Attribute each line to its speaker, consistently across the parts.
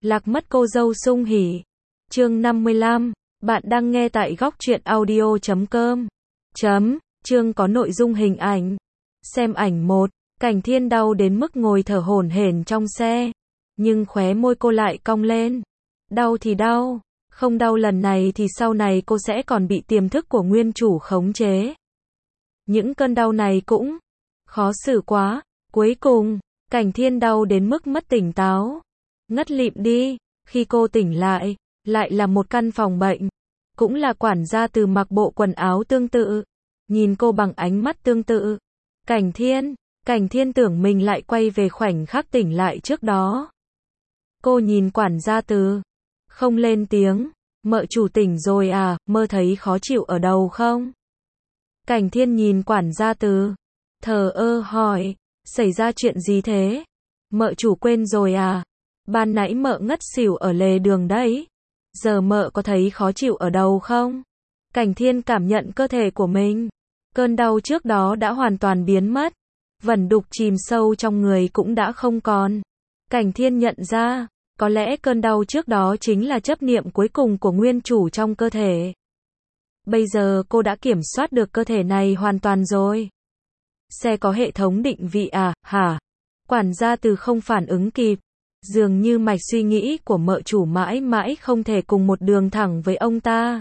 Speaker 1: Lạc mất cô dâu sung hỉ. Chương 55. Bạn đang nghe tại góc truyện audio.com. Chương có nội dung hình ảnh. Xem ảnh 1. Cảnh Thiên đau đến mức ngồi thở hổn hển trong xe. Nhưng khóe môi cô lại cong lên. Đau thì đau. Không đau lần này thì sau này cô sẽ còn bị tiềm thức của nguyên chủ khống chế. Những cơn đau này cũng khó xử quá. Cuối cùng, Cảnh Thiên đau đến mức mất tỉnh táo. Ngất lịm đi. Khi cô tỉnh lại là một căn phòng bệnh. Cũng là quản gia Từ mặc bộ quần áo tương tự. Nhìn cô bằng ánh mắt tương tự. Cảnh Thiên tưởng mình lại quay về khoảnh khắc tỉnh lại trước đó. Cô nhìn quản gia Từ. Không lên tiếng. Mợ chủ tỉnh rồi à, mơ thấy khó chịu ở đầu không? Cảnh Thiên nhìn quản gia Từ. Thờ ơ hỏi. Xảy ra chuyện gì thế? Mợ chủ quên rồi à? Ban nãy mợ ngất xỉu ở lề đường đấy. Giờ mợ có thấy khó chịu ở đầu không? Cảnh Thiên cảm nhận cơ thể của mình. Cơn đau trước đó đã hoàn toàn biến mất. Vẩn đục chìm sâu trong người cũng đã không còn. Cảnh Thiên nhận ra, có lẽ cơn đau trước đó chính là chấp niệm cuối cùng của nguyên chủ trong cơ thể. Bây giờ cô đã kiểm soát được cơ thể này hoàn toàn rồi. Xe có hệ thống định vị à, hả? Quản gia Từ không phản ứng kịp. Dường như mạch suy nghĩ của mợ chủ mãi mãi không thể cùng một đường thẳng với ông ta.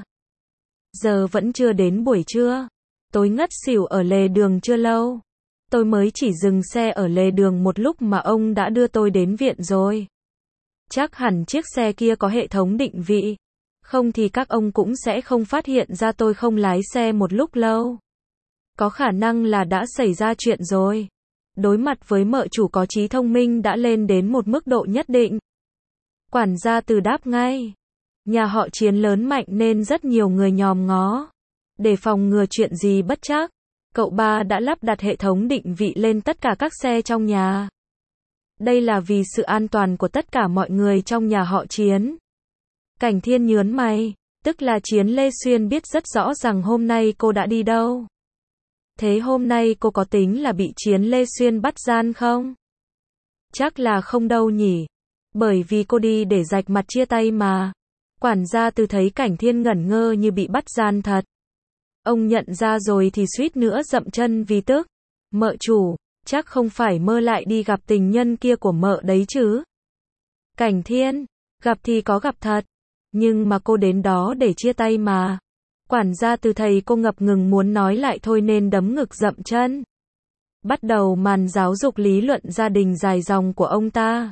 Speaker 1: Giờ vẫn chưa đến buổi trưa. Tôi ngất xỉu ở lề đường chưa lâu. Tôi mới chỉ dừng xe ở lề đường một lúc mà ông đã đưa tôi đến viện rồi. Chắc hẳn chiếc xe kia có hệ thống định vị. Không thì các ông cũng sẽ không phát hiện ra tôi không lái xe một lúc lâu. Có khả năng là đã xảy ra chuyện rồi. Đối mặt với mợ chủ có trí thông minh đã lên đến một mức độ nhất định. Quản gia Từ đáp ngay. Nhà họ Chiến lớn mạnh nên rất nhiều người nhòm ngó. Để phòng ngừa chuyện gì bất trắc, cậu ba đã lắp đặt hệ thống định vị lên tất cả các xe trong nhà. Đây là vì sự an toàn của tất cả mọi người trong nhà họ Chiến. Cảnh Thiên nhớn mày, tức là Chiến Lê Xuyên biết rất rõ rằng hôm nay cô đã đi đâu. Thế hôm nay cô có tính là bị Chiến Lê Xuyên bắt gian không? Chắc là không đâu nhỉ. Bởi vì cô đi để rạch mặt chia tay mà. Quản gia Từ thấy Cảnh Thiên ngẩn ngơ như bị bắt gian thật. Ông nhận ra rồi thì suýt nữa dậm chân vì tức. Mợ chủ, chắc không phải mơ lại đi gặp tình nhân kia của mợ đấy chứ? Cảnh Thiên, gặp thì có gặp thật. Nhưng mà cô đến đó để chia tay mà. Quản gia Từ thầy cô ngập ngừng muốn nói lại thôi nên đấm ngực dậm chân. Bắt đầu màn giáo dục lý luận gia đình dài dòng của ông ta.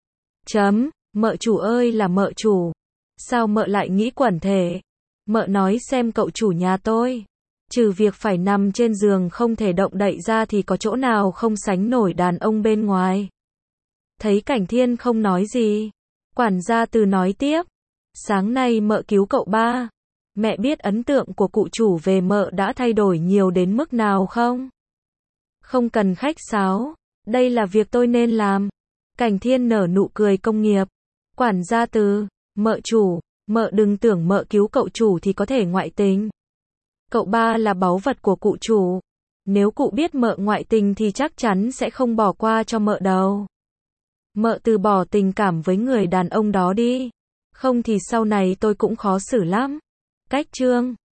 Speaker 1: Mợ chủ ơi là mợ chủ. Sao mợ lại nghĩ quẩn thể? Mợ nói xem cậu chủ nhà tôi. Trừ việc phải nằm trên giường không thể động đậy ra thì có chỗ nào không sánh nổi đàn ông bên ngoài. Thấy Cảnh Thiên không nói gì. Quản gia Từ nói tiếp. Sáng nay mợ cứu cậu ba. Mẹ biết ấn tượng của cụ chủ về mợ đã thay đổi nhiều đến mức nào không? Không cần khách sáo. Đây là việc tôi nên làm. Cảnh Thiên nở nụ cười công nghiệp. Quản gia Từ, mợ chủ, mợ đừng tưởng mợ cứu cậu chủ thì có thể ngoại tình. Cậu ba là báu vật của cụ chủ. Nếu cụ biết mợ ngoại tình thì chắc chắn sẽ không bỏ qua cho mợ đâu. Mợ từ bỏ tình cảm với người đàn ông đó đi. Không thì sau này tôi cũng khó xử lắm. Cách chương